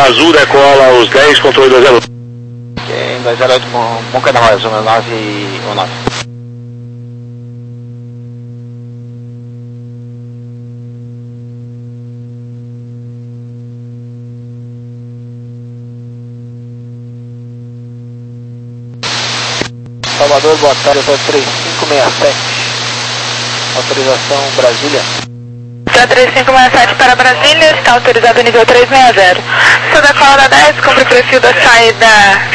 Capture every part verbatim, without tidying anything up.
Azul decola os dez, controle dois zero. Ok, dois zero oito, bom, bom canal, Azul nove e um nove. Salvador, boa tarde, hotel três cinco seis sete. Autorização Brasília. Hotel três cinco seis sete para Brasília, está autorizado nível três seis zero. Sou da cola da dez, cumpre o perfil da saída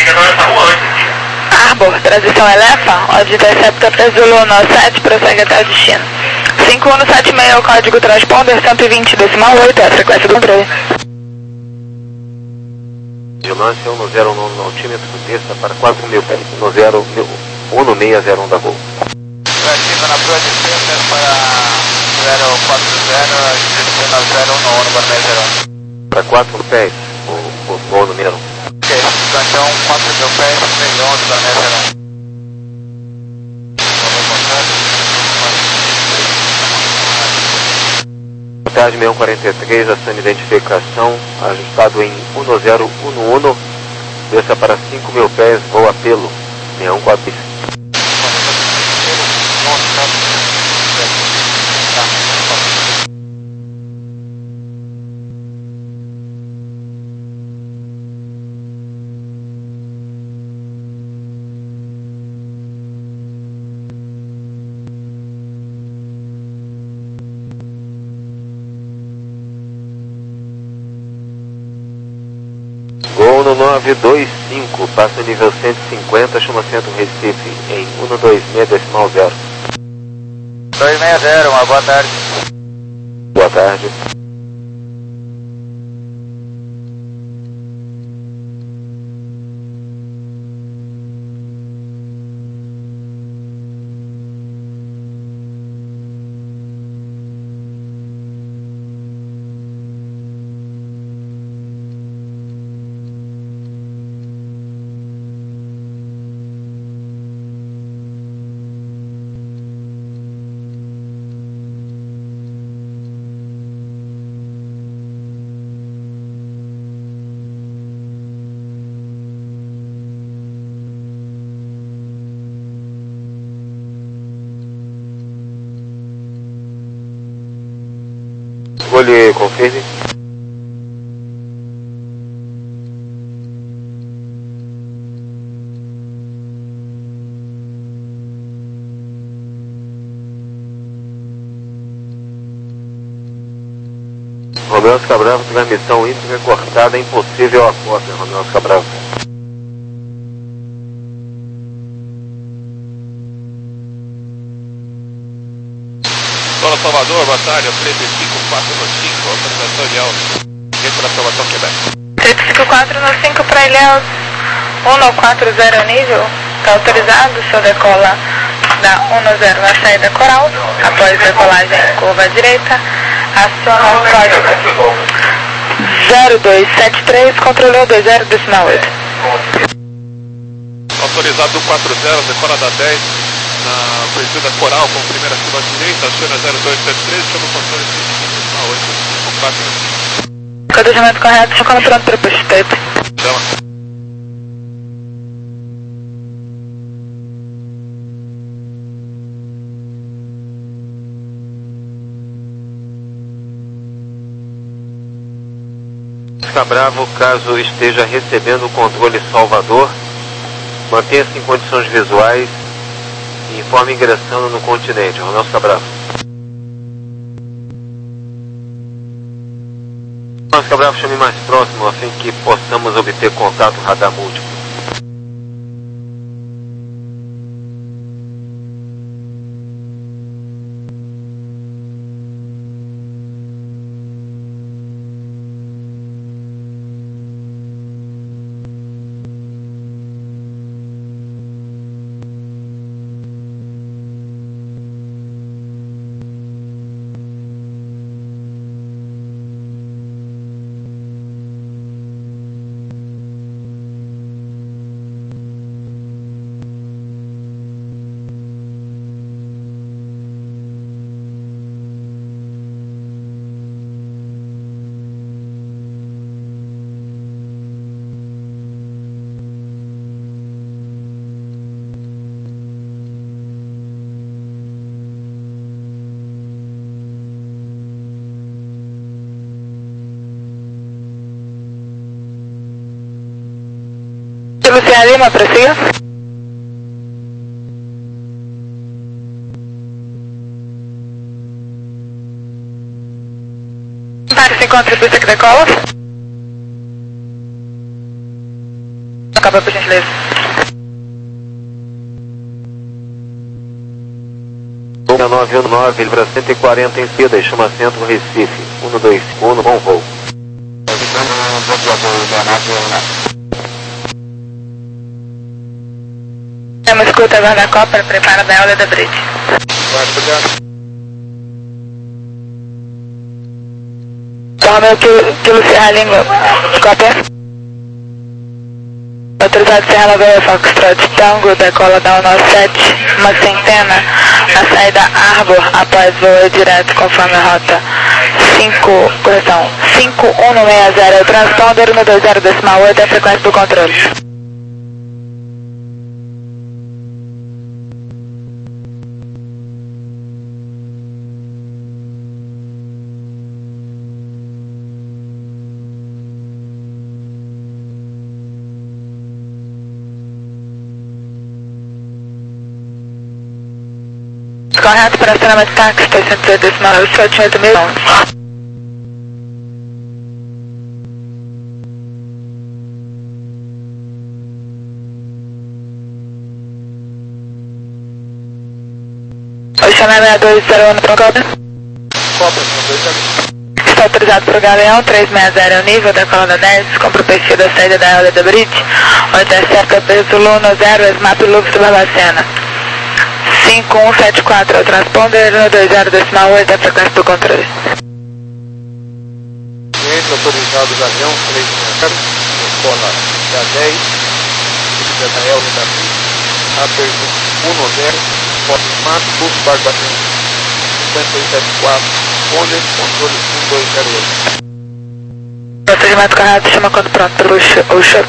Arbor, transição Elefa, onde intercepta para Zulu nove sete, prossegue até o destino. cinco um sete seis, o código transponder cento e vinte, decimal oito, é a frequência do controle. Vigilância um zero um no altímetro, desça para quatro mil pés, um zero um seis zero um da Gol. Ativa na Broad Center para zero quatro zero, descendo zero um no Barney zero um. Para quatro pés, o, o Gol no número um. Ok, então quatro mil pés, três onze, Barney zero um. Tarde seis um quatro três, ação de identificação, ajustado em um zero um um, desça para cinco mil pés, voo apelo, seis um quatro três. Gol no nove dois cinco, passa nível cento e cinquenta, chama centro Recife, em um dois seis decimal zero. dois seis zero, uma boa tarde. Boa tarde. Escolhe, confirme. Romeu Oscar Bravo, transmissão íntegra cortada, impossível a cópia, Romeu Oscar Bravo. Dona Salvador, boa tarde, três cinco quatro no cinco, autorização de alta. Vem para Salvador, Quebec. três cinco quatro no cinco para Ilhéus, um no quatro zero nível, está autorizado, o senhor decola da um zero na saída coral, após decolagem curva à direita, aciona o código zero dois sete três, controlou dois zero decimal oito. Autorizado do quatro zero, decola da dez, na perfil da coral com primeira curva à direita, aciona zero dois sete três, chama o controle decimal oito, cinco quatro. Codejamento correto, chocando pronto para o respeito. Chama. Oscar Bravo, caso esteja recebendo o controle Salvador, mantenha-se em condições visuais e informe ingressando no continente. Romeu Oscar Bravo. Oscar Bravo, chame mais próximo a fim que possamos obter contato radar múltiplo. Kilo Sierra Lima, prossiga. Pare, se encontra pista que decola. Acaba, por gentileza. nove um nove, ele para cento e quarenta em Cida e chama centro Recife. um dois um, bom voo. Temos escuta guarda-copa, prepara da aula da Bridge. Romeu Kilo Sierra Lima, cópia. Autorizado Serra Nova Foxtrot Tango, decola da um nove sete, uma centena, a saída Arbor, após voo direto conforme a rota cinco, correção, cinco um seis zero, transponder no dois zero decimal oito, é a frequência do controle. Correto para acionamento táxi, seiscentos e oito decimal oito, oito mil. O chama seis dois zero um no Procópio. Está autorizado para o Galeão, trezentos e sessenta, nível da coluna dez, compra o perfil da saída da aula da Bridge, o intercepta peso Luno zero, Smap Lux Barbacena. cinco um sete quatro, é o transponder no dois zero decimal oito, é a frequência do controle. Cliente autorizado Galeão, três zero, escola da dez, da L da B, aperto um zero, pode Smap Lux Barbacena, cinquenta e sete quatro, Conde, controle um dois zero oito. Procedimento correto, chama quando pronto para o show.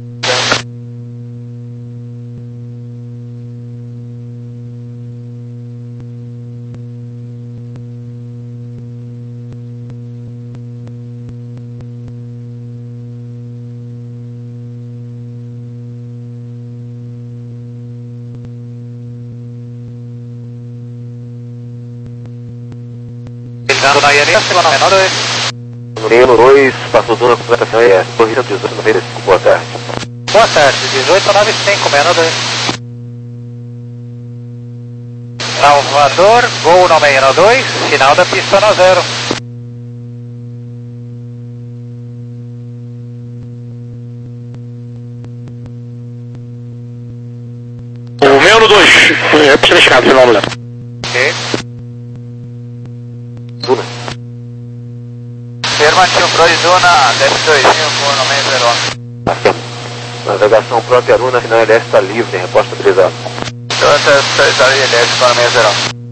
Na I N S, lá na dois. Número dois, passou zona completação E S, corrida dezoito noventa e cinco, boa tarde. Boa tarde, dezoito noventa e cinco, menos dois. Salvador, voo no meio dois, final da pista no zero. O meu no dois, é pista fechada, final no zero. Ok. Duna. Afirmativo, Prois Duna, desce dois mil, voo no meio zero. Afirma. Navegação própria Luna, final L S está livre, reposta autorizado. Toyota autorizado I L S, voo no meio zero.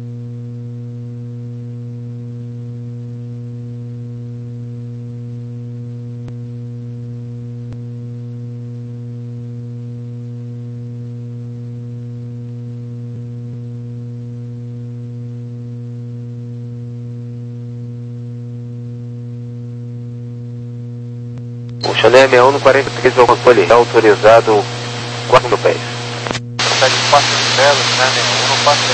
O Chanel sessenta e um no quarenta e três, ao controle, é autorizado quatro mil pés. Segue quatro zero, né, um no quatro.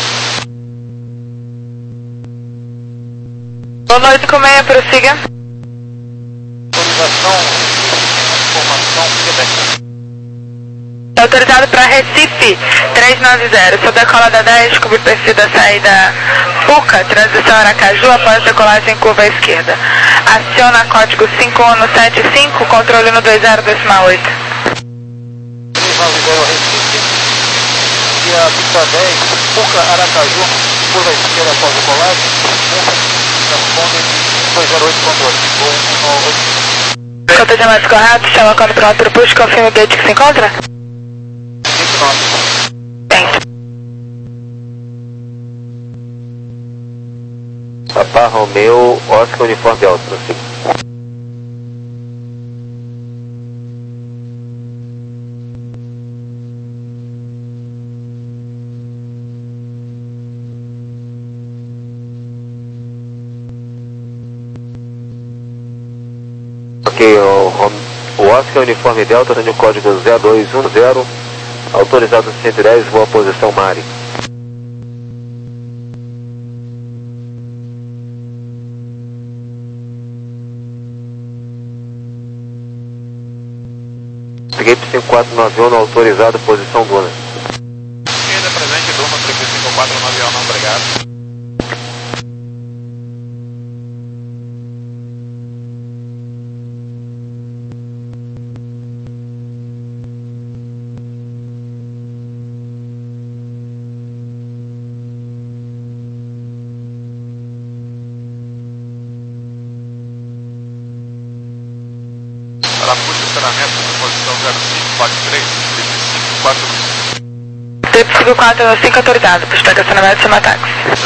Boa noite, como é? Prossiga. Autorização, informação, Quebec. Autorizado para Recife, trezentos e noventa, sob a cola da dez, cubo perfil da saída Puca, transição Aracaju, após decolagem curva à esquerda. Aciona código cinco um sete cinco, controle no dois zero decimal oito. trezentos e noventa Recife, e a pista dez, Puca, Aracaju, curva à esquerda após decolagem, transponder dois zero oito, controle. Voo um Contagem correto, chama quando pronto para o push, confirma o gate que se encontra? Bem. Papá Romeu, Oscar Uniforme Alto, prossiga. Ok, o, O Oscar Uniforme Delta, no código zero dois um zero, autorizado cento e dez, boa posição Mari. Script cinco quatro nove um, autorizado, posição Duna. Esquerda presente, Duma, Script cinco quatro nove um, não, obrigado. Ela puxa o estacionamento na posição zero cinco quatro três, cinco quatro. Trip cinco quatro cinco autorizado, para estacionamento chama táxi.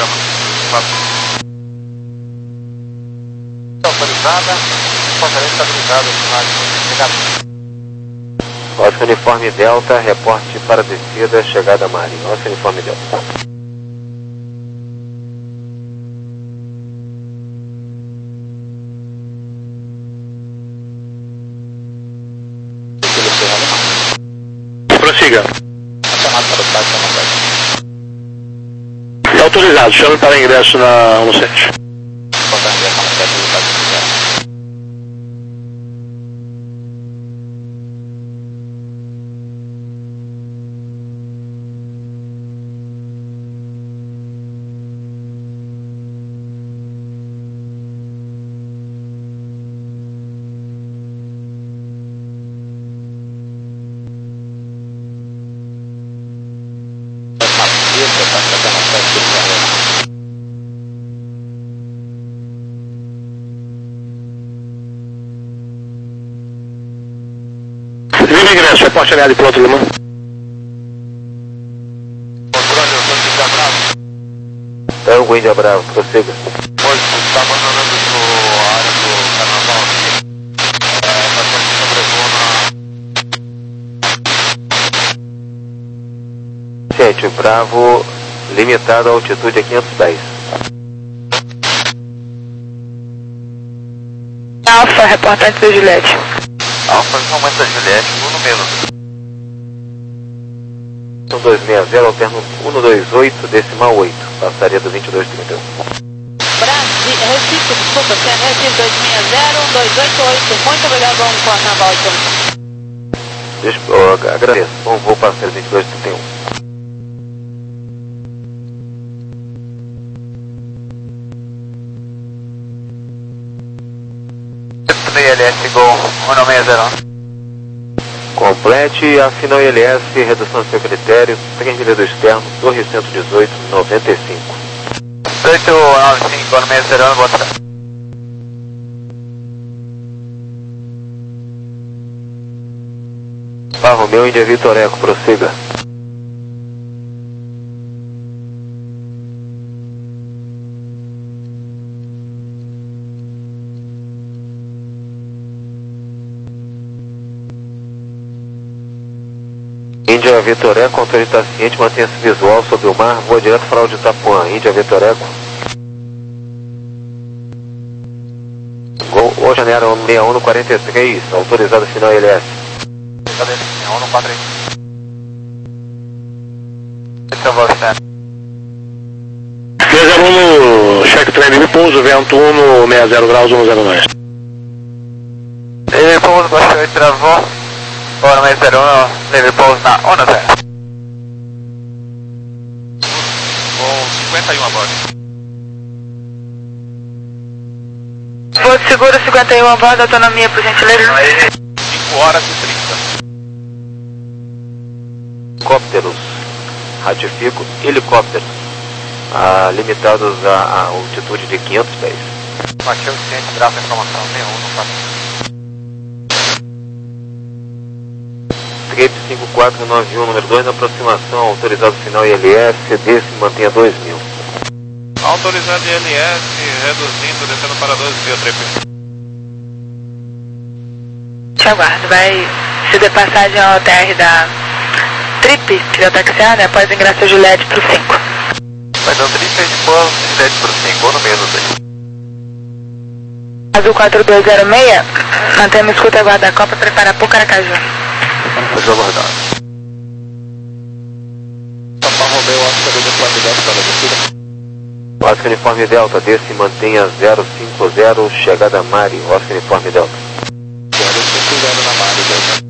Autorizada, portaria estabilizada, obrigado. Oscar Uniforme Delta, reporte para descida, chegada Mari. Oscar Uniforme Delta. Prossiga. Chamado para o táxi, não. É autorizado, chame para ingresso na um sete. Viva ingresso, reporte aliado para outro Lima. Tango Índia Bravo, prossiga. Hoje está abandonando a área do carnaval aqui. Nós estamos sobrevoando Gente, Bravo, limitado a altitude a quinhentos pés. Alfa, reportante da Juliette. Alfa, momento da Juliette, um menos. um dois seis zero, alterno um dois oito, decimal oito, passaria do vinte e dois trinta e um. Brasil, Recife, desculpa, C N S dois seis zero um dois oito oito, muito obrigado, bom carnaval, então. Deixa, oh, agradeço, bom voo passaria vinte e dois trinta e um. I L S, Gol um seis zero. Complete a final I L S, redução do seu critério, trem do externo, Torre cento e dezoito, noventa e cinco. oito nove cinco, um seis zero, boa tarde. Barro Romeu, Índia Vitor Eco, prossiga. Índia Vitor Eco, controle está ciente, mantenha-se visual sobre o mar, voa direto para o de Itapuã. Índia Vitor Eco. Gol Oceaneiro seis um quarenta e três, autorizado final I L S. Cadê? um no quatro três. Esse é você. três zero um no check trem de pouso, vento um no sessenta graus, um zero dois. Ele pouso, baixou e travou. um seis zero um, leve pouso na um zero. Com cinquenta e um a bordo. Porto Seguro cinquenta e um a bordo, autonomia, por gentileza. cinco horas e trinta. Helicópteros, ratifico, helicópteros, ah, limitados a, a altitude de quinhentos pés. Baixou o ciente, grava a informação seis um no quatro. Script cinco quatro nove um, número dois, na aproximação, autorizado final I L S, desse mantenha dois mil. Autorizado I L S, reduzindo, descendo para dois mil, trip. Te aguardo, vai ceder passagem ao T R da Trip, que já taxiada, após ingresso a Juliette para o cinco. Vai dar trip de boa, Juliette para o cinco, ou no menos aí. Azul quatro dois zero seis, mantemos escuta guarda-copa, prepara Puca Aracaju. Pode aguardar. Papa Romeu, Oscar Uniforme Delta para a descida. Oscar Uniforme Delta, desce e mantenha zero cinco zero, chegada Mari, Oscar Uniforme Delta. zero cinco zero na Mari, Delta.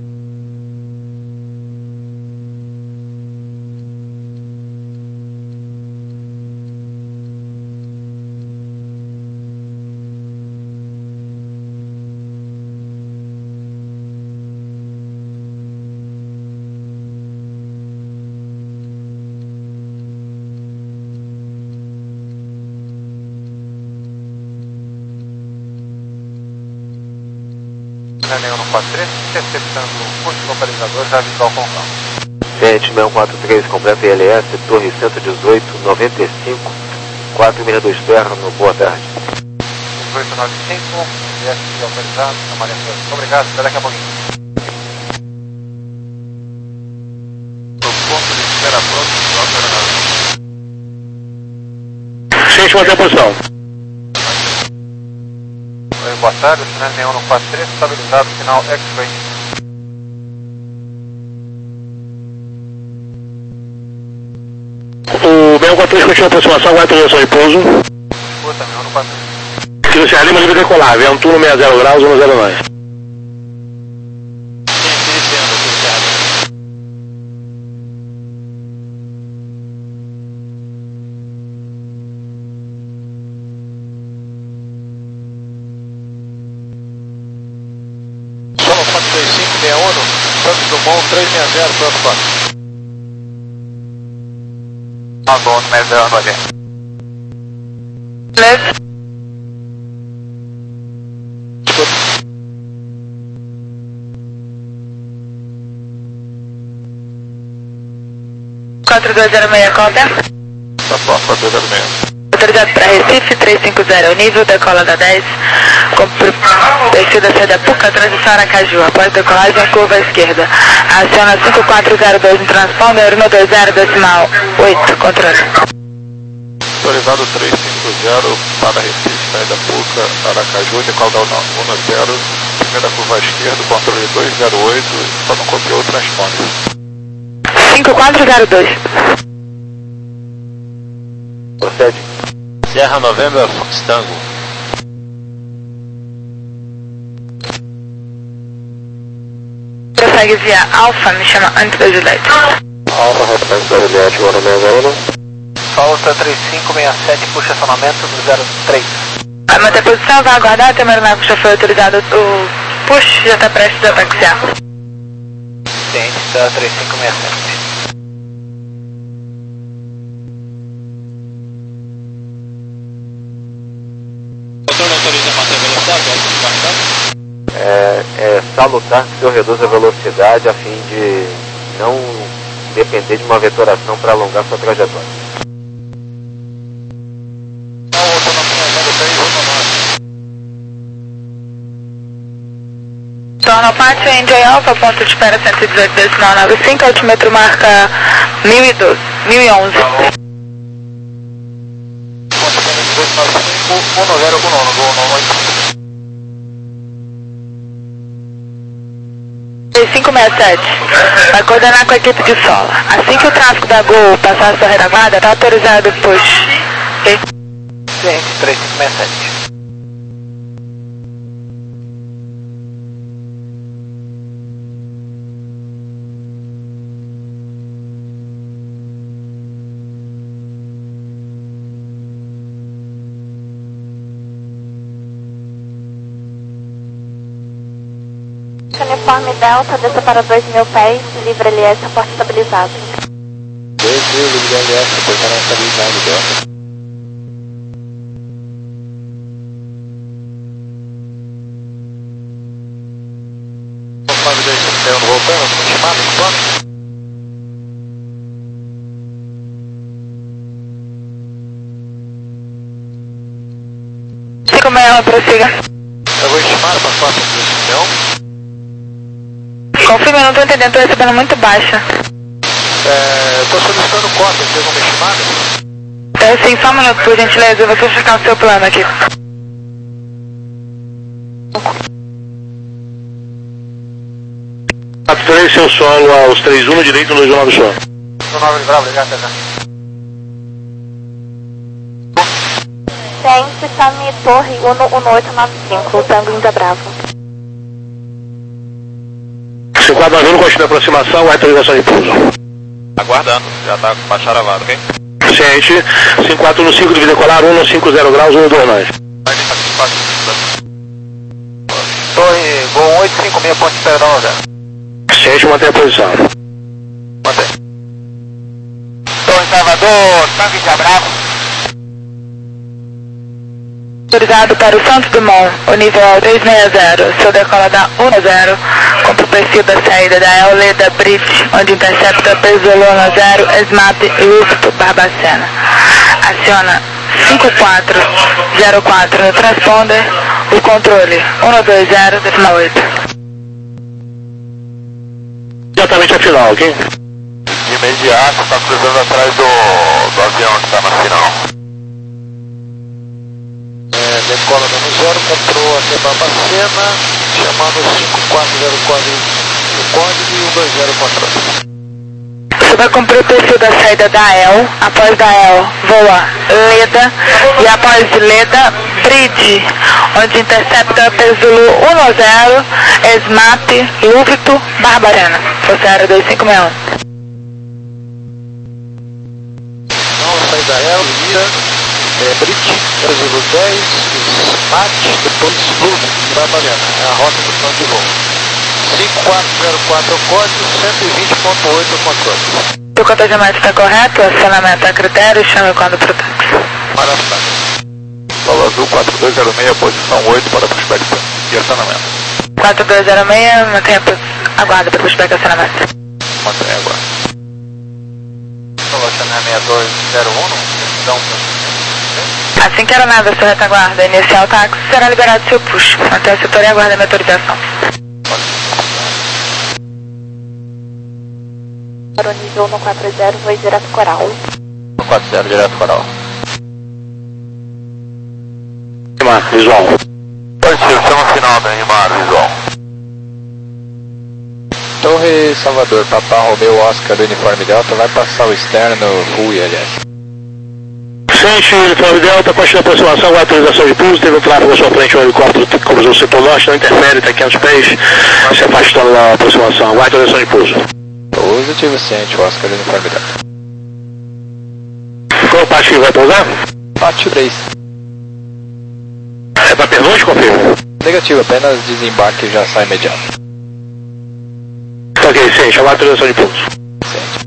Nenhum no quatro três, interceptando o curso localizador já visual com calma. Gente, seis um quatro três, completa I L S, Torre cento e dezoito, noventa e cinco, quatro seis dois terra, no boa tarde. dezoito noventa e cinco, I S autorizado, na Maria França. Obrigado, até daqui a pouquinho. No ponto de espera pronto, no Gente, manter a posição. Oi, boa tarde, sinal nenhum no quatro três, estabilizado, sinal X-Ray. O seis um quatro três continua a aproximação, aguarda a direção de pouso. Escuta, nenhum no quatro três. Kilo Serra Lima, livre decolar, Ventuno sessenta graus, um zero nove. Solo quatro dois cinco seis um, Santos Dumont três seis zero, pronto, quatro. Tá bom, no meio da noite. Left. quatro dois zero seis, cópia. Tá bom, quatro dois zero seis. Autorizado para Recife, trezentos e cinquenta, nível, decola da dez, com perfil da saída Puca, transição Aracaju, após decolagem, curva à esquerda. Aciona cinco quatro zero dois no transponder, um dois zero, decimal oito, controle. Autorizado trezentos e cinquenta para Recife, saída Puca, Aracaju, decola da um zero, primeira curva à esquerda, controle dois zero oito, só não copiou o transponder. cinco quatro zero dois. Procede. Serra November Fox Tango. Prossegue via Alfa, me chama antes da Juliette. Alfa, referência da Juliette, agora meia Falta três cinco seis sete, puxa acionamento do zero três. Vai manter a posição, vai aguardar até o aeronave já foi autorizado. O push já está prestes a taxiar. Ciente, está três cinco seis sete. É, é salutar que o senhor reduza a velocidade a fim de não depender de uma vetoração para alongar sua trajetória. Torna o pátio em J Alpha, ponto de espera cento e dezoito, decimal noventa e cinco, altímetro marca mil e doze, mil e onze. cinco seis sete, vai coordenar com a equipe de sola. Assim que o tráfego da Gol passar a sua retaguarda, está autorizado o push. Ok? Ciente, três cinco seis sete. Uniforme Delta, desça para dois mil pés, livre L S, porte estabilizado. dois mil, livre L S, porte estabilizado, Delta. nove dois cinco, voltando, como chamado, quanto? cinco seis um, prossiga. Eu vou estimar para a próxima posição. Confirma, eu não estou entendendo, estou recebendo muito baixa. É, estou solicitando cópia, tem alguma estimada? É sim, só um minuto, por gentileza, eu vou verificar o seu plano aqui. quatro três, seu solo aos três um no direito, no dois um nove solo. dois um nove, bravo, ligado, até já. Ciente, Sami, Torre, um um oito nove cinco, Tango Índia Bravo. cinco quatro nove um, continua a aproximação, autorização de pouso. Aguardando, já tá com a travado, ok? Ciente, cinco quatro um cinco, de decolar, um no cinco zero graus, um dois nove. Torre, voo oito cinco seis, ponte Pedrão, zero. Ciente, mantém a posição. Mantém. Torre Salvador, Tango Índia Bravo. Autorizado para o Santos Dumont, o nível três seis zero, seu decola da um zero, cumpre o perfil da saída da Euleda Bridge, onde intercepta Pesolona zero, Smap e Lúcito Barbacena. Aciona cinco quatro zero quatro no transponder, o controle um dois zero, decimal oito. Exatamente a final, ok? De imediato, está cruzando atrás do, do avião que está na final. É, decola dando zero, comprou até Barbacena, chamando cinco quatro zero quatro o código e um dois zero controle. Você vai cumprir o perfil da saída da E L, após da E L voa Leda e após Leda Bridge, onde intercepta Pesulu um zero, Smap, Lúcito, Barbarena, Força Aérea dois cinco seis um. Não, sai da E L, vira, é, Bridge, Pesulu dez, Smap, depois Lúcito, Barbarena, é a rota do plano de voo. cinco quatro zero quatro o código, cento e vinte ponto oito o controle. O contagiamento está correto, o acionamento a critério, chame o quando para o táxi. Maravilha. Solo Azul quatro dois zero seis, posição oito para prospecção e acionamento. quatro dois zero seis, mantenha a aguarda para o prospecto e acionamento. Mantenha agora. Solo Chanel seis dois zero um, então... Assim que a aeronave sua retaguarda iniciar o táxi, será liberado seu push. Mantenha o setor e aguarde a minha autorização. Para o nível um quatro zero, voo direto Coral. um quatro zero, direto Coral. Rimar, visual. Positivo, chama final da Rimar, visual. Torre Salvador, Papa Romeu Oscar do uniforme Delta, vai passar o externo full I L S. Ciente, uniforme Delta, continua a aproximação, autorização de pouso, teve um tráfego à sua frente, um helicóptero que cruzou o setor norte, não interfere, está a quinhentos pés, se afastando da aproximação, autorização de pouso. Positivo, ciente, Oscar do uniforme Delta. Qual parte que vai pousar? Pátio três. É para pergunte, confirma? Negativo, apenas desembarque e já sai imediato. Ok, ciente, aguarda a autorização de pouso. Ciente.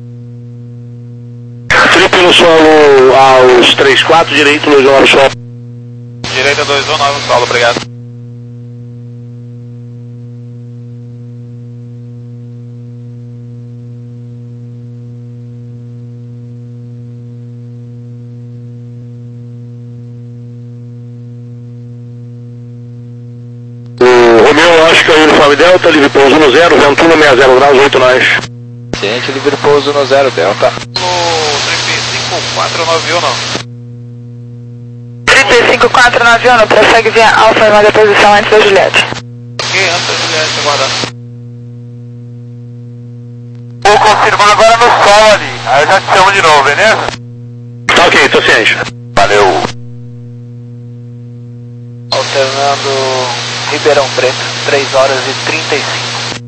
Trip no solo aos três quatro, direito no solo solo. Direita dois um nove, solo, obrigado. Oscar, uniforme Delta, livre pouso no zero, vento um seis zero graus, oito nós. Ciente, livre pouso no zero, Delta. No trip cinco quatro nove um, não. Trip cinco quatro nove um, prossegue via Alfa e manda a posição antes da Juliette. Ok, antes da Juliette, aguardando. Vou confirmar agora no sol ali, aí eu já te chamo de novo, beleza? Tá ok, tô ciente. Valeu. Alternando Ribeirão Preto, três horas e trinta e cinco.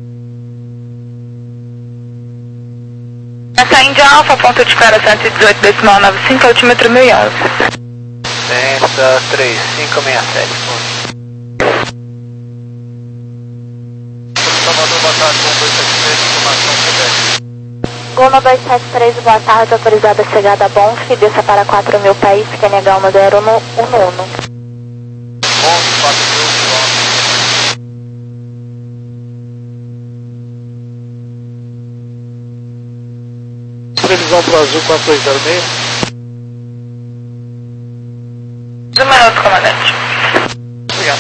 Essa Índia Alfa, ponto de cara cento e dezoito, decimal noventa e cinco, altímetro mil e onze. Densa três cinco seis sete. Salvador, boa tarde, um dois sete três, informação Quebec. Goma dois sete três, boa tarde, autorizada a chegada a Bonf, desça para quatro mil pés, Q N H um zero um um. Previsão para o Azul quatro dois zero seis. Um minuto, comandante. Obrigado.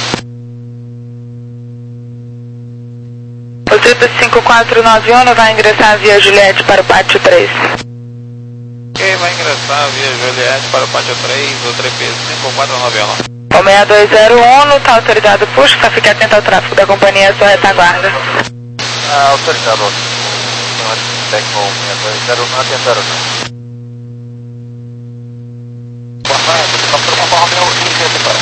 O trip cinco quatro nove um vai ingressar via Juliette para o pátio três. Quem vai ingressar via Juliette para o pátio três, o trip cinco quatro nove um. O seis dois zero um está autorizado o push, só fique atento ao tráfego da companhia à sua retaguarda. Ah, autorizado. O Tecmo seis dois zero um atendendo. Boa tarde, helicóptero Papa Romeo Índia Vitória.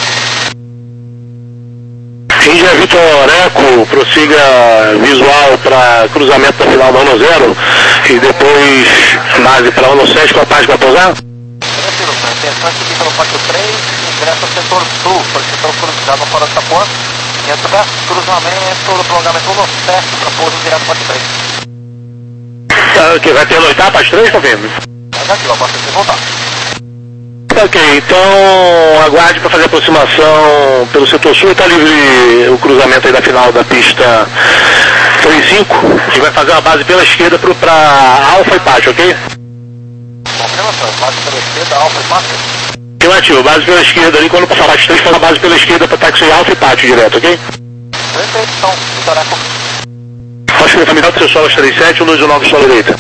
Índia Vitor Eco, prossiga visual para cruzamento da final da um zero e depois base para um sete com a paz para pousar. Tranquilo, atenção aqui pelo pátio três, ingresso ao setor sul, por setor cruzado fora da ponte. Entra cruzamento do prolongamento um sete para pouso direto para pátio três. Tá, ok, vai ter noitar pátio três, tá vendo? Mas aqui, ó, pode voltar. Ok, então aguarde para fazer a aproximação pelo setor sul. Está livre o cruzamento aí da final da pista três cinco. A gente vai fazer uma base pela esquerda para Alfa e Pátio, ok? Confirmação, base pela esquerda, Alfa e Pátio. Afirmativo, base pela esquerda ali, quando passar a Pátio três, faz a base pela esquerda para táxi Alfa e Pátio direto, ok? Perfeito, então, Vitória. Acho que familiar do seu solo três sete, luz nove solo direita.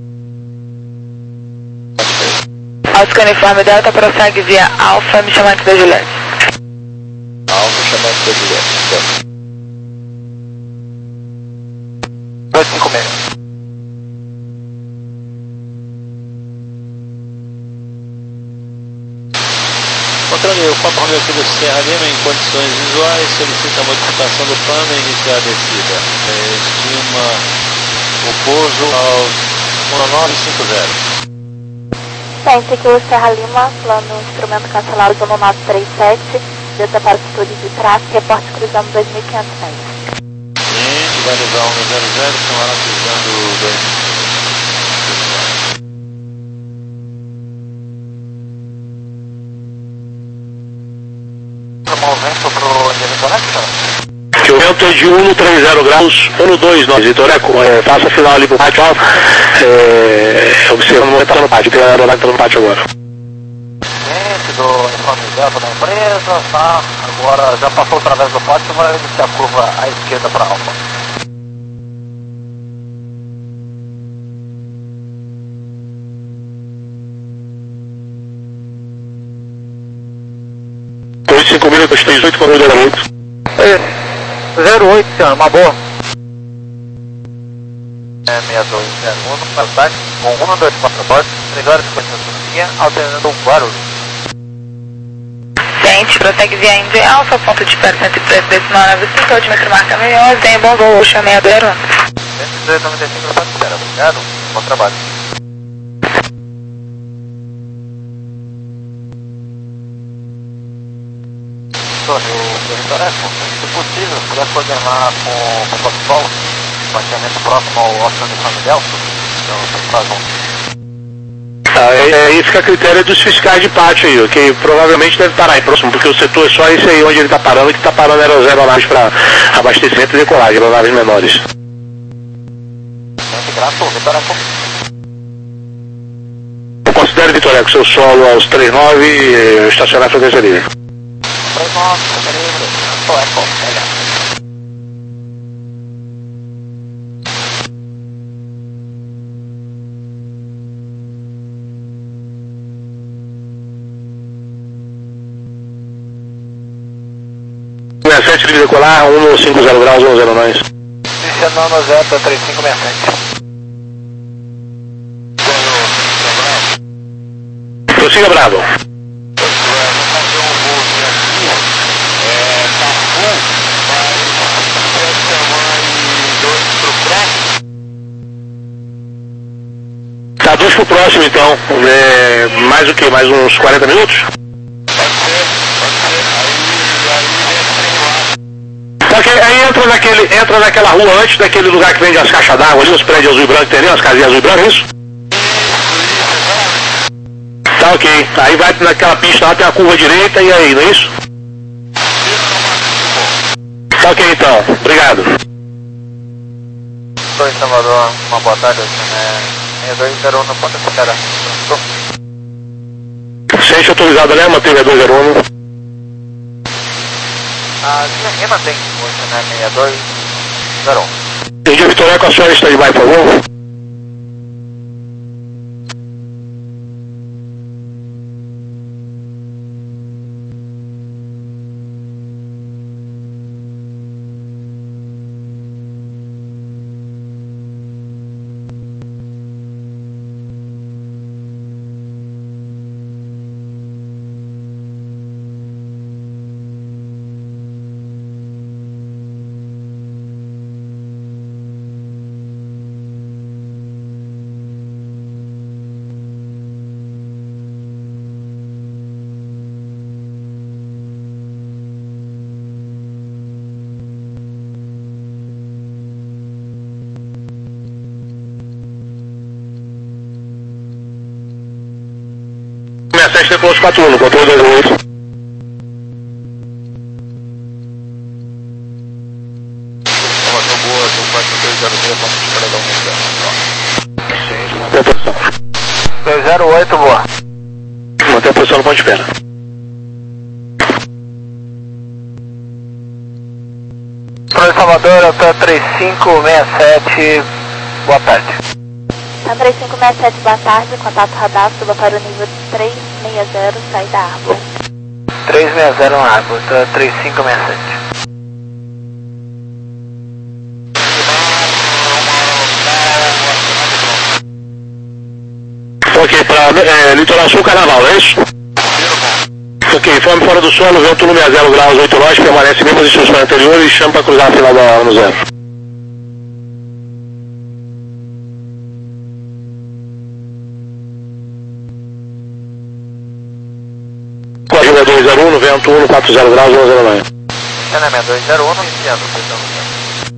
Oscar Uniforme Delta prossegue via Alfa, me chamando da Juliette. Alfa chamando da Juliette. dois cinco seis. Controle, o Papa Romeo aqui do Serra Lima em condições visuais, solicita a modificação do plano e iniciar a descida. É, estima o pouso aos um nove cinco zero. Pense que o Serra Lima, plano instrumento cancelado do nove três sete, desça para atitude de tráfego, reporte cruzando dois mil e quinhentos metros. Cliente, vai levar um zero zero, camarada cruzando dois mil e quinhentos. Tomar o vento pro Individual, Que o vento é de um três zero graus, um dois nove, Vitoreco, é, faça a final ali pro pátio alto, é, observando o momento que tá no pátio, tem a aeronave que tá no pátio agora. Cliente do uniforme Delta da empresa, tá? Agora já passou através do pátio, vai iniciar a curva à esquerda para Alfa. dois cinco mil, dois três oito, quando zero oito. zero oito, senhor, uma boa. É seis dois zero um, qualidade, com um dois quatro bordo, três horas e cinquenta minutos, alternando o Guarulhos. Ciente, prossegue via Índia Alfa, ponto de espera cento e três, decimal nove cinco, altímetro marca milhões, tem bom voo, Ocean seis dois zero um. cento e três noventa e cinco, para espera, obrigado, bom trabalho. Torre, o Vitória, se possível, se puder coordenar com o protocolo, bateamento próximo ao Oscar Uniforme Delta, então vocês fazem. Tá, é, aí fica a critério dos fiscais de pátio aí, ok? Provavelmente deve parar aí próximo, porque o setor é só esse aí onde ele tá parando, que tá parando era zero aeronaves para abastecimento e decolagem, aeronaves menores. Muito grato, Vitória. Considere, Vitoreco, seu solo aos três nove e estacionar a frequência livre. três nove, livre, estou eco, melhor. sete de decolar, um cinco zero graus, um zero nove. Adicionando zero três cinco seis sete. Prossiga, Bravo. Tá, dois pro próximo então. É, mais o que? Mais uns quarenta minutos? Só que aí entra, naquele, entra naquela rua antes daquele lugar que vende as caixas d'água ali, os prédios azul e branco, entendeu? As casinhas azul e branco, é isso? Tá, ok. Aí vai naquela pista lá, tem a curva direita e aí, não é isso? Tá, ok então. Obrigado. dois Salvador, uma boa tarde, né? seis dois zero um, ponto de espera. Ciente autorizado, né? Mantém seis dois zero um. A linha mantém hoje, né? seis dois zero um. Índia Vitória, com a senhora está de by, por favor. Oeste, Close quatro um, controle dois zero oito. Salvador Boa, do quatro três zero seis, vamos esperar dar um Mantém a posição. dois zero oito, boa. Mantém a posição no ponto de espera. Controle Salvador, Alta três cinco seis sete, boa tarde. Tá três cinco seis sete, boa tarde, contato radar, suba para o nível três seis zero, saída Árbor. três seis zero na Árbor, tá três cinco seis sete. Ok, para é, Litoral Sul, Carnaval, não é isso? Ok, informe fora do solo, vento no sessenta graus, oito nós, permanece mesmo as instruções anteriores e chama para cruzar a final da ano zero. Código dois zero um, no vento um, quatro zero graus, onze zero nove. Enemy dois zero um, iniciando, pressão no céu.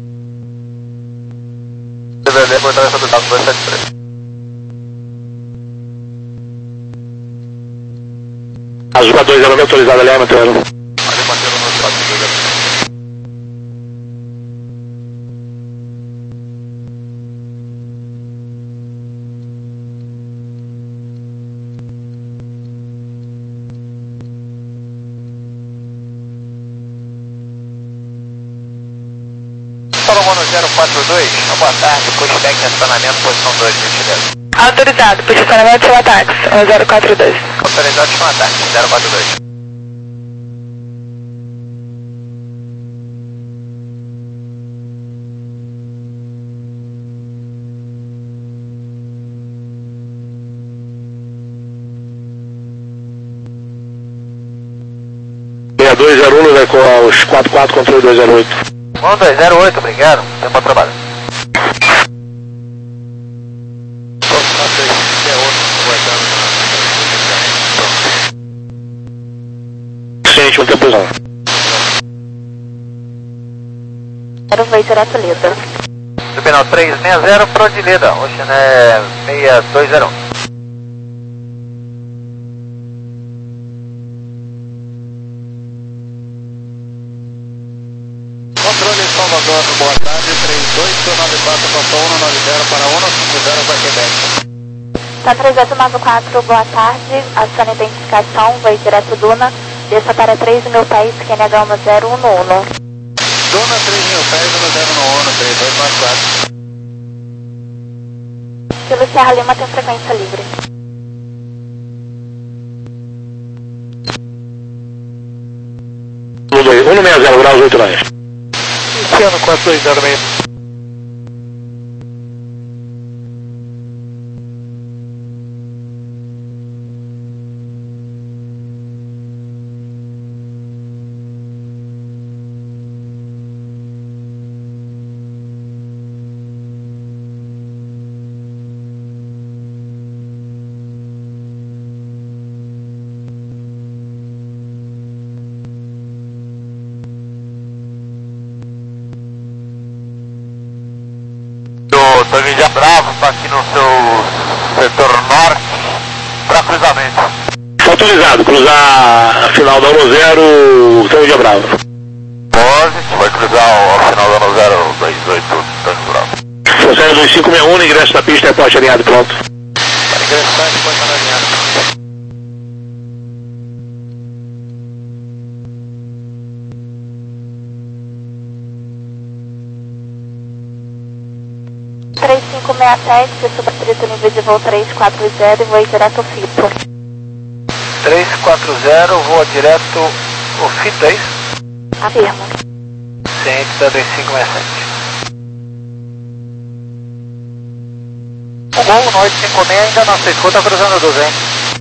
D V D, fortaleza do dado dois sete três. Azul dois zero um, autorizado ali, Antero. Ali batendo no quatro dois zero seis. Solomon zero quatro dois, boa tarde, pushback de acionamento, posição dois, gentileza. Autorizado, posicionamento de ataques, um zero quatro dois. Autorizado de ataque, zero quatro dois. sessenta e dois zero um, vai com os quatro quatro, controle dois zero oito. um dois zero oito, obrigado, tempo para trabalho. Gente, não tem posição. Quero ver direto Leda. Subinal três seis zero, pro de Leda, Ocean é seis dois zero um. Controle Salvador, boa tarde, três oito nove quatro, passou um nove zero para um cinco zero para Quebec. Tá três oito nove quatro, boa tarde, aciona identificação, vai direto Duna, desça para três mil pés, Q N H um zero um um. Duna três mil pés, um zero um um, três dois nove quatro. Kilo Serra Lima tem frequência livre. um no sessenta graus, oito nós. Iniciando quatro dois zero seis. Tangue de Bravo, está aqui no seu setor norte, para cruzamento. Está autorizado, cruzar a final da ano zero, Tangue de Bravo. Pode, vai cruzar a final da ano zero, dois oito, Tangue Bravo. Função dois cinco seis um, ingresso da pista, reporte alinhado, pronto. Ingressante, posição alinhada. três cinco seis sete, subastrito nível de voo três quatro zero e voo direto ao FIPO. três quatro zero, voa direto o FIPO, é isso? Afirmo. Ciente da dois cinco seis sete. O Gol um oito cinco seis ainda não ficou, está cruzando duzentos.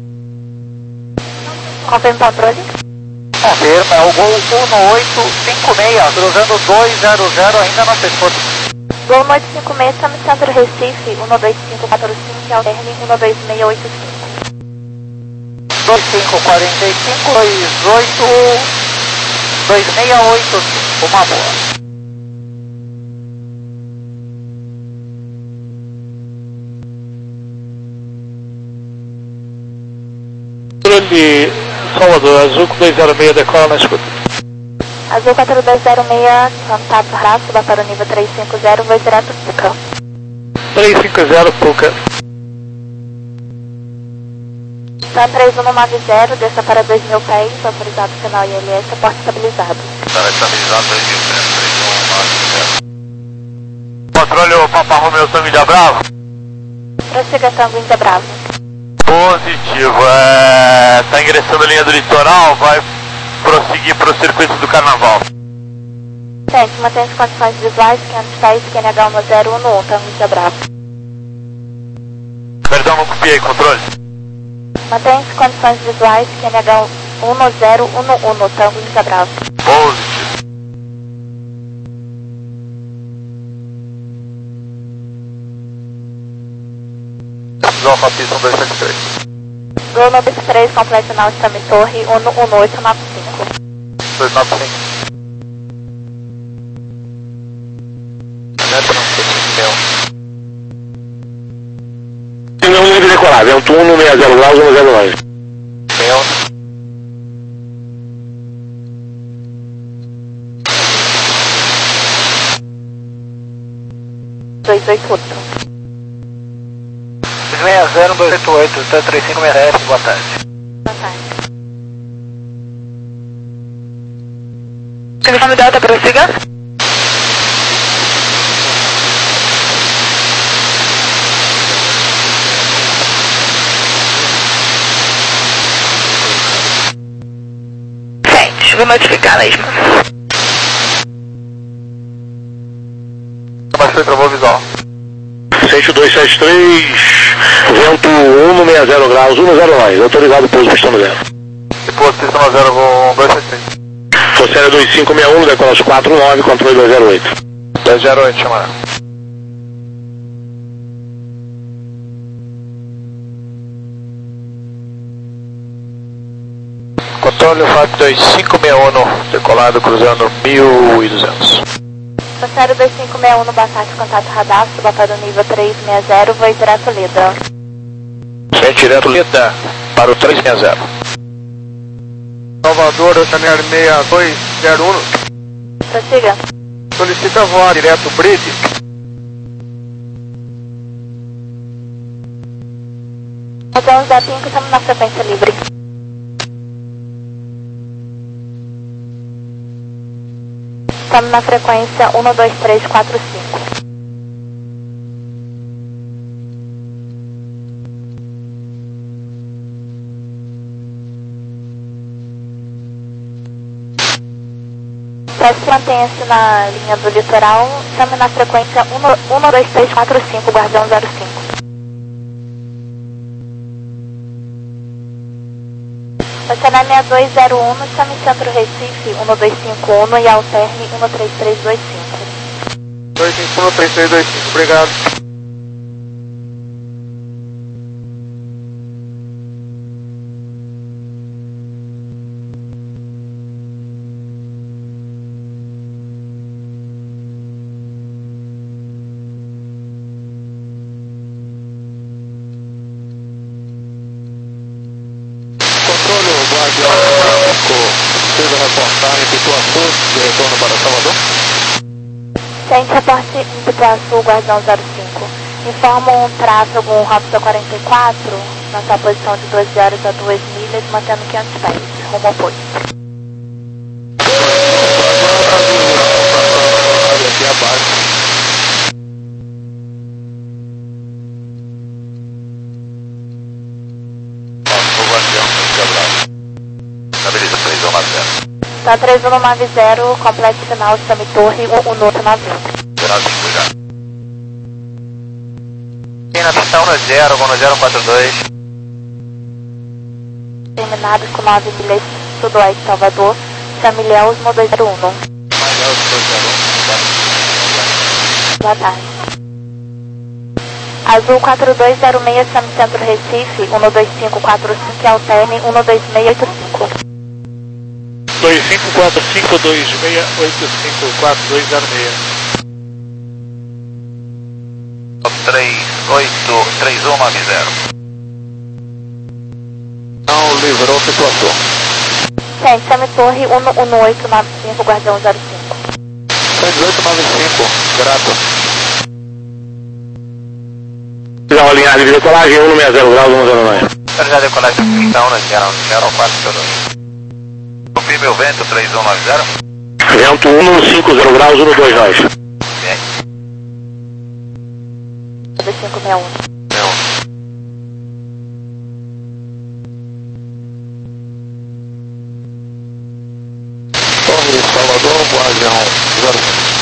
Confirma o controle. Confirma, é o Gol um oito cinco seis, cruzando dois zero zero, ainda não ficou. Gol um oito cinco seis está no centro Recife, um dois cinco quatro cinco, alterne um dois seis oito cinco. dois cinco quatro cinco, dois oito, dois seis oito cinco, uma boa. controle Salvador, Azul dois zero seis, decola na escuta. Azul quatro dois zero seis, contato Raço, para o nível três cinco zero, voo direto Puca. três cinco zero, Puca. Tá três um nove zero, desça para dois mil pés, autorizado final I L S, porta estabilizado. Tá estabilizado dois mil pés, três um nove zero. Controle o Papa Romeo Tango Índia Bravo. Prossiga Tango Índia Bravo. Positivo, é... tá ingressando a linha do litoral, vai prosseguir para o circuito do Carnaval. Gente, mantém as condições visuais, quinhentos pés, Q N H um zero um um, Tango Índia Bravo. Perdão, não copiei, controle. Mantém as condições visuais, Q N H um zero um um, Tango Índia Bravo. Positivo. Alfa Pista dois sete três. Gol noventa e três, completo final de Sami Torre, um um oito nove cinco. dois nove cinco. Neto não sei se é Não deve decolar, vento um no sessenta graus, um zero nove. Mel. dois oito oito. seis zero dois oito oito, T três cinco seis sete, boa tarde. Boa tarde. Uniforme Delta, prossiga. Sente, vou notificar a Lesma. Mas foi travou visual. Sente dois sete três, vento um no sessenta graus, um zero nove, autorizado pouso pistão zero. Depois pistão zero, voo dois sete três. Forcélia dois cinco seis um, decola quatro nove, controle dois zero oito. dois zero oito, chamar. Controle F A B dois cinco seis um, decolado cruzando mil e duzentos. Forcério dois cinco seis um, boa tarde, contato radar, suba para o nível três seis zero, voo direto Lida. Vem direto Lida para o três seis zero. Salvador, Oceaneer seis dois zero um. Prossiga. Solicita voar direto Bride. Então, Zé cinco, estamos na frequência livre. Estamos na frequência um dois três quatro cinco. Peço que mantenha-se na linha do litoral. Estamos na frequência um dois três quatro cinco, Guardião zero cinco. Oceaneer seis dois zero um, estamos em Centro Recife, um dois cinco um e alterne um três três dois cinco. dois cinco um, três três dois cinco, obrigado. Precisa reportar em Pituaçu de retorno para Salvador? Sente reporte em Pituaçu, Guardião zero cinco. Informa um tráfego, um Raptor quarenta e quatro, na sua posição de doze horas a duas milhas, mantendo quinhentos pés, rumo ao posto. Aqui abaixo. Tá três um nove zero, completo final, Sami Torre, um um oito nove um. Tem na pista um zero, voo no zero quatro dois. Terminados com nove milhas, sudoeste Salvador, Sami Leosmo dois zero um. Boa tarde. Azul quatro dois zero seis, Sami Centro Recife, um dois cinco quatro cinco, alterne um dois seis oito cinco. dois cinco quatro cinco, dois seis oito cinco, quatro dois zero seis. três oito três um nove zero. Não, livrou o que passou. Gente, chame torre cento e dezoito nove cinco, Guardião zero cinco. cento e dezoito nove cinco, grato. Já alinhar de decolagem, um sessenta graus, um zero nove. Já decolagem então, né? Zero quatro zero dois. Confirme o vento três um nove zero. Vento um cinquenta graus, um dois nove. Bem. dois cinco seis um. Torre Salvador, Guardião zero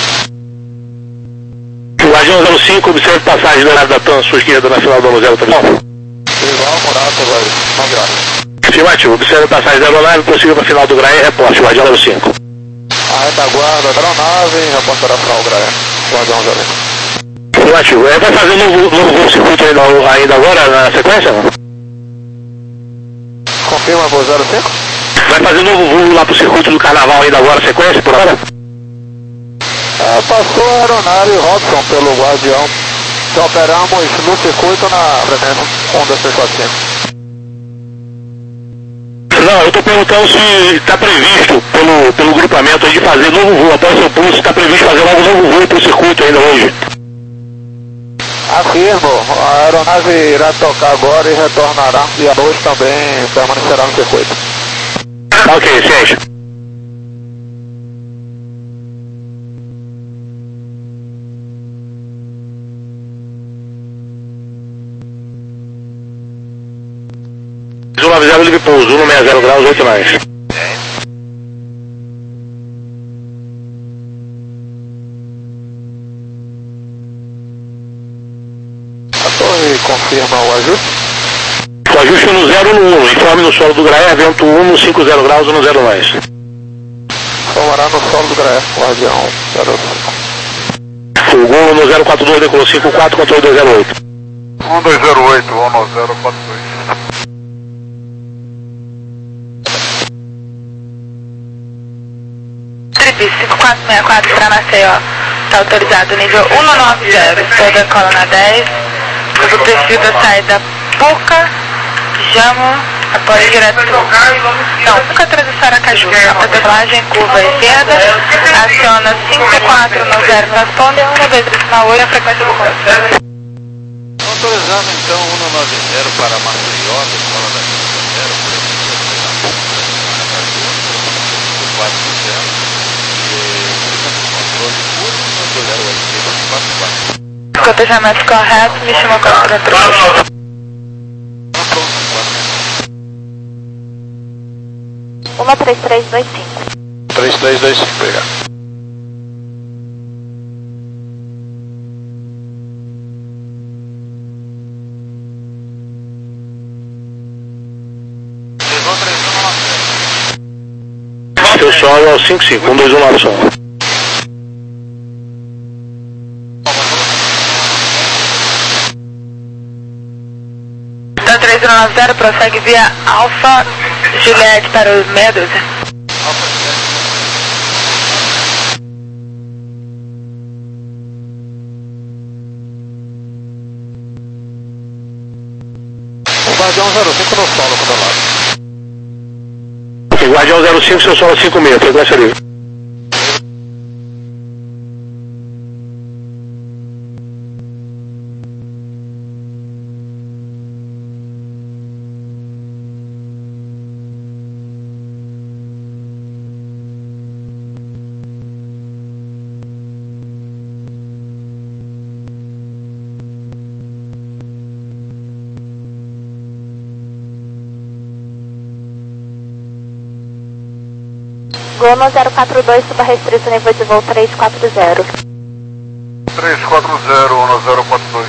cinco. Guardião zero cinco, observe passagem do lado da TAM, sua esquerda na final do ano zero três. Igual Murata, velho. Não grave. Afirmativo, observe passagem da aeronave, prossiga para a final do Graé e reporte, Guardião zero cinco. A retaguarda da aeronave, reportará para o Graé. Guardião zero cinco. Afirmativo, é, vai fazer um novo, novo voo circuito ainda, ainda agora na sequência? Não? Confirma por zero cinco? Vai fazer novo voo lá pro circuito do carnaval ainda agora, sequência, por hora? É, passou a aeronave Robson pelo Guardião. Então operamos no circuito na frequência Honda seiscentos e quarenta e cinco. Não, eu estou perguntando se está previsto pelo, pelo grupamento aí de fazer novo voo. Após o seu pulso, está previsto fazer logo novo voo pro circuito ainda hoje. Afirmo, a aeronave irá tocar agora e retornará. E à noite também permanecerá no circuito. Ok, ciente. um nove zero livre pouso, um sessenta graus, oito mais. A torre confirma o ajuste? O ajuste no zero no um, informe no solo do Graé, vento um cinquenta graus, um zero mais. Formará no solo do Graé, Guardião zero cinco. Fulgou no zero quatro dois, decolou cinco quatro, controle dois zero oito. um dois zero oito, um zero quatro dois. Trip cinco quatro seis quatro para Maceió. Está autorizado nível cento e noventa, estou decolando na dez. Do perfil da saída Puca, Jamo, apoio direto. Não, Puca transição Aracaju. A decolagem curva esquerda, aciona cinco quatro no zero, responde um dois três na oito, a frequência do controle. Autorizando então cento e noventa para Maceió, decola da cinco zero, por Aracaju, quatro zero, e controle curso, dois zero oito, quatro quatro. Cotejamento correto, me chama com o controle. um três três dois cinco. três três dois cinco, obrigado. Seu solo é o cinco cinco, um dois um nove só. Então três um nove zero prossegue via Alfa Juliette para os meia dúzia. O Guardião zero cinco no solo, controlado. Guardião zero cinco, seu solo cinco seis, frequência livre. Goma zero quatro dois, suba restrito, nível de voo três quatro zero. três quatro zero, um zero quatro dois.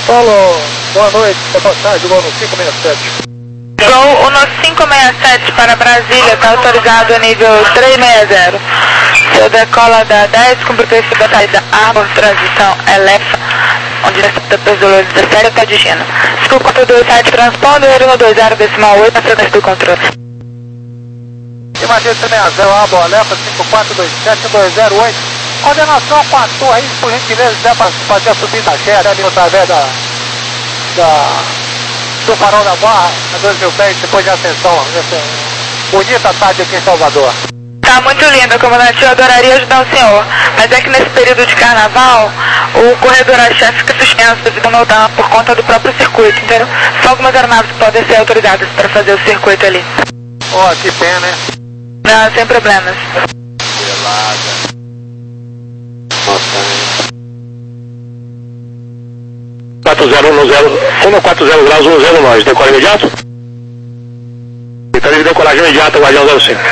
Paulo, boa noite, boa tarde, boa noite, cinco seis sete. Gol uno cinco seis sete para Brasília, está autorizado a nível três seis zero. Seu decola da dez, cumpre o perfil da saída Arbor, transição Elefa, onde recepta peso dezessete até de Gina. cinco quatro dois sete, transponder um dois zero decimal oito, na frequência do controle. E Matheus seis zero, Arbor, Elefa, cinco quatro dois sete, um dois zero oito. Coordenação com a torre, por gentileza, se der para fazer a subida da Xera, ali através da... da... do farol da Barra, a dois mil pés, depois de ascensão. Bonita tarde aqui em Salvador. Tá muito lindo, comandante, eu adoraria ajudar o senhor, mas é que nesse período de carnaval, o corredor-chefe fica suspenso devido ao meltdown por conta do próprio circuito, entendeu? Só algumas aeronaves podem ser autorizadas para fazer o circuito ali. Ó, oh, que pena, hein? Não, sem problemas. Gelada. quatro zero um zero, um quatro zero graus, um zero nós, decola imediato? Então de decolagem imediata, Guardião zero cinco.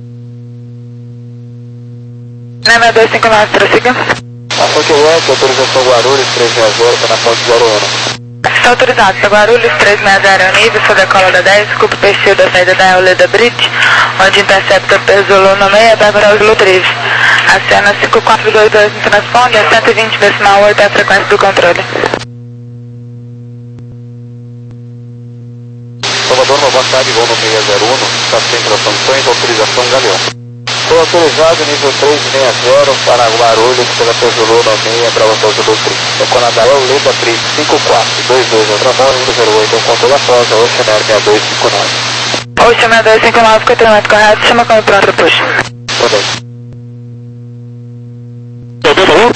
Lembra dois cinco nove, prossiga. A fonte web, autorização Guarulhos três seis zero, está na fonte zero um. Está autorizado, para Guarulhos três seis zero nível, sua decola da dez, cumpre o perfil da saída da Euleda Bridge, onde intercepta peso Luna seis, vai para o Zulu três. Acena cinco quatro dois dois no transponder, cento e vinte decimal oito é a frequência do controle. Salvador, uma boa tarde, voo no seis zero um, está sem transações, autorização Galeão. Foi autorizado nível três seis zero para Guarulhos pela Peugeot seis, para o Zulu três. Decola da Euleda Bridge, cinco quatro dois dois, no transponder, zero oito, controle após, Oceaner seis dois cinco nove. Ocean seis dois cinco nove, coordenamento correto, chama como pronto, push. Podem. Ouviu, falou?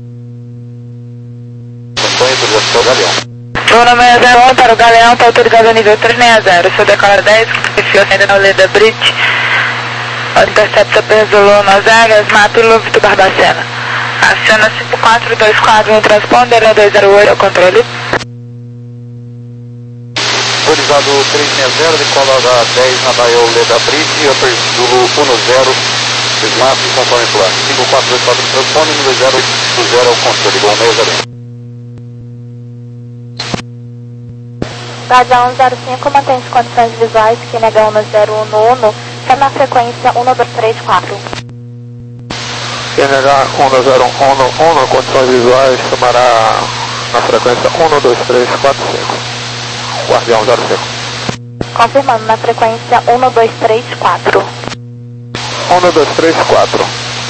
Foi autorização Galeão. Bruno seis zero um para o Galeão, está autorizado a nível três seis zero, seu decola dez, perfil ainda na Euleda Bridge, intercepta peso Luna Zagas, Mapa e Lúvito Barbacena. Aciona cinco quatro dois quatro no transponder, um dois zero oito ao controle. Autorizado três seis zero, decola da dez na Euleda Bridge, upper Zulu um zero, Smart conforme plano. cinco quatro dois quatro no transponder, um dois zero oito zero ao controle, igual seis zero um. Guardião zero cinco, mantém as condições visuais que nega um zero um no Uno, está na frequência um dois três quatro. Q N H um zero um, Uno, condições visuais, chamará na frequência um dois três quatro cinco. Guardião zero cinco. Confirmando na frequência um dois três quatro. um dois três quatro.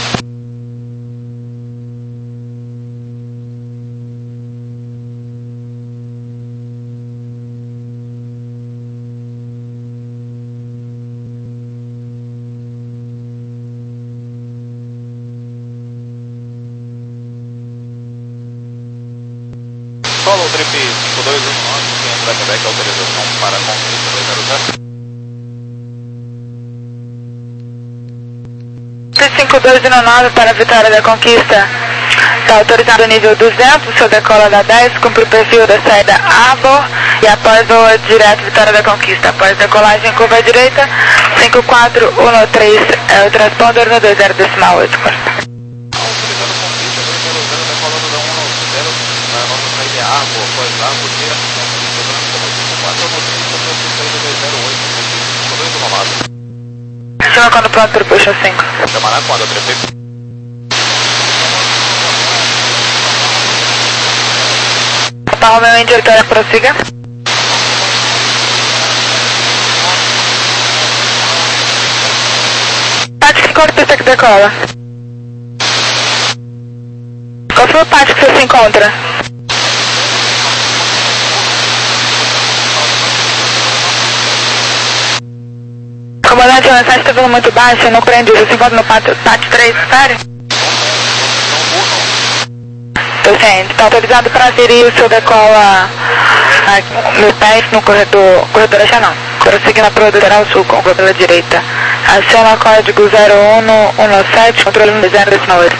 Solo Trip cinco dois um nove, tem entrar Quebec, autorização para conquista dois zero zero. cinco dois um nove para a Vitória da Conquista, está autorizado nível duzentos, seu decola da dez, cumpre o perfil da saída Arbor e após voa direto Vitória da Conquista. Após decolagem curva à direita, cinco quatro um três é o transponder no dois zero decimal oito. Autorizado conquista dois zero zero, decolando da um zero, na nossa saída é Arbor, após Arbor, direto na conquista transponder cinco quatro um três, sobre a saída dois zero oito, cinco dois um nove. Chama quando pronto para o push cinco. Chamará quando, prefeito? Papa Romeo em diretória, prossiga. Pátio, que qual pista que decola? Qual foi o pátio que você se encontra? Comandante, a mensagem está vindo muito baixa, eu não compreendo. Você se encontra no pátio, pátio três, sério? Tô ciente. Está autorizado para aderir o seu decola no pés no corredor, corredor achar não. Prosseguindo para o lateral sul, com pela direita. Aciona código zero um um sete, controle zero decimal oito.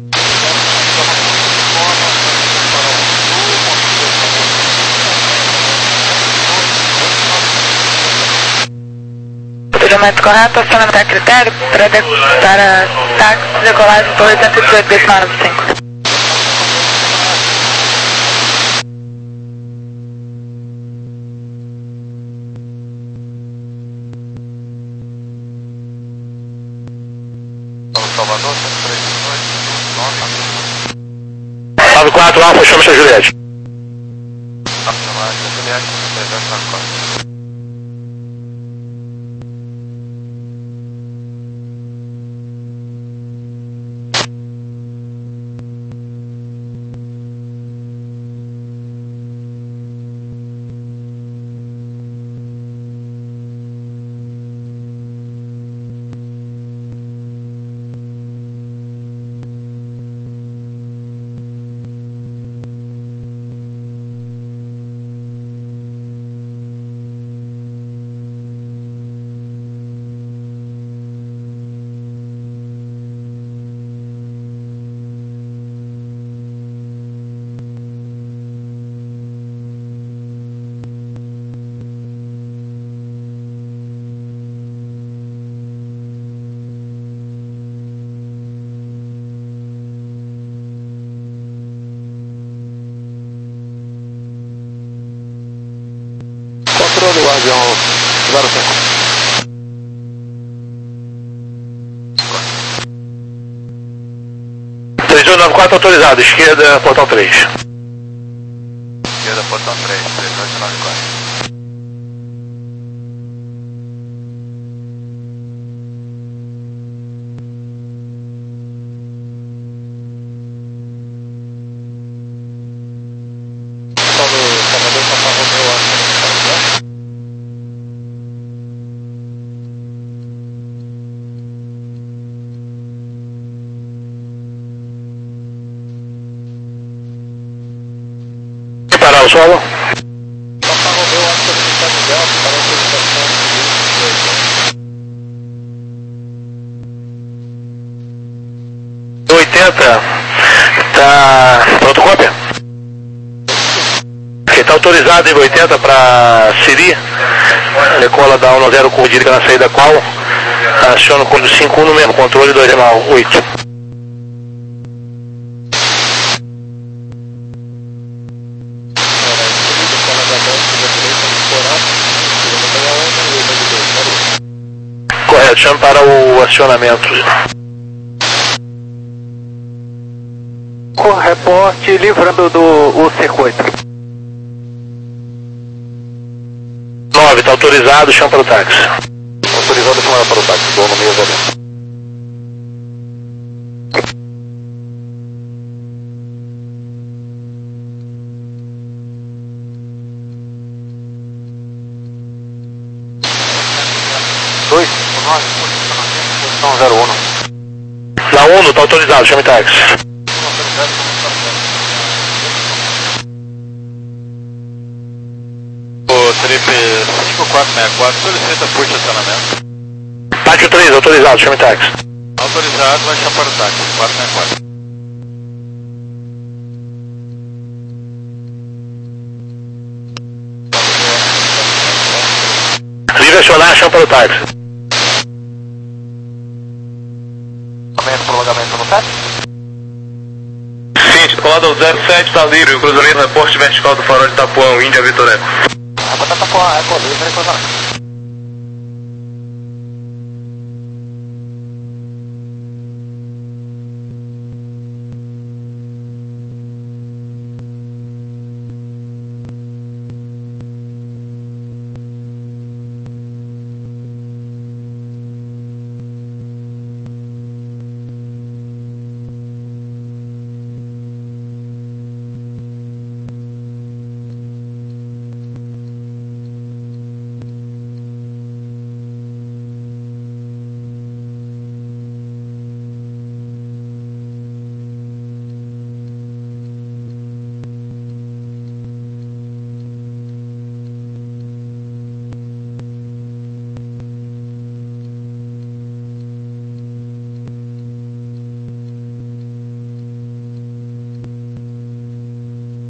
Procedimento correto, aciona até critério para, de, para táxi decolagem por oitenta e dezoito decimal cinco. Salvador, cento e três dezoito, nove quatro Alfa, chama a Juliette. Juliette, trezentos e noventa e quatro. Controle Guardião zero cinco. três dois nove quatro autorizado, esquerda, portão três. Esquerda, portão três, três dois nove quatro. Salvador, Papa Romeu, Parar o solo. Papa Romeu, acho que ele está no Delta, parece que ele está sendo oitenta, tá pronto, cópia? Ok, tá autorizado em oitenta para Siri, decola da um zero com direita na saída qual, aciona o código cinco um no mesmo, controle dois nove oito. Correto, chame para o acionamento. reporte livrando do o circuito. nove, está autorizado, chama para o táxi. Autorizado, chama para o táxi, dono meio zero. dois, nove, posição zero um. Na Uno, está autorizado, chame táxi. O trip cinco quatro seis quatro solicita push acionamento. Pátio três, autorizado, chame táxi. Autorizado, vai chamar para o táxi, quatro seis quatro. Livre acionar, chama para o táxi. Prolongamento no táxi? Sim, colado zero sete, está livre, o cruzamento reporte vertical do farol de Itapuã, Índia Vitor Eco. Agora tá com a Eco, livre, cruzamento.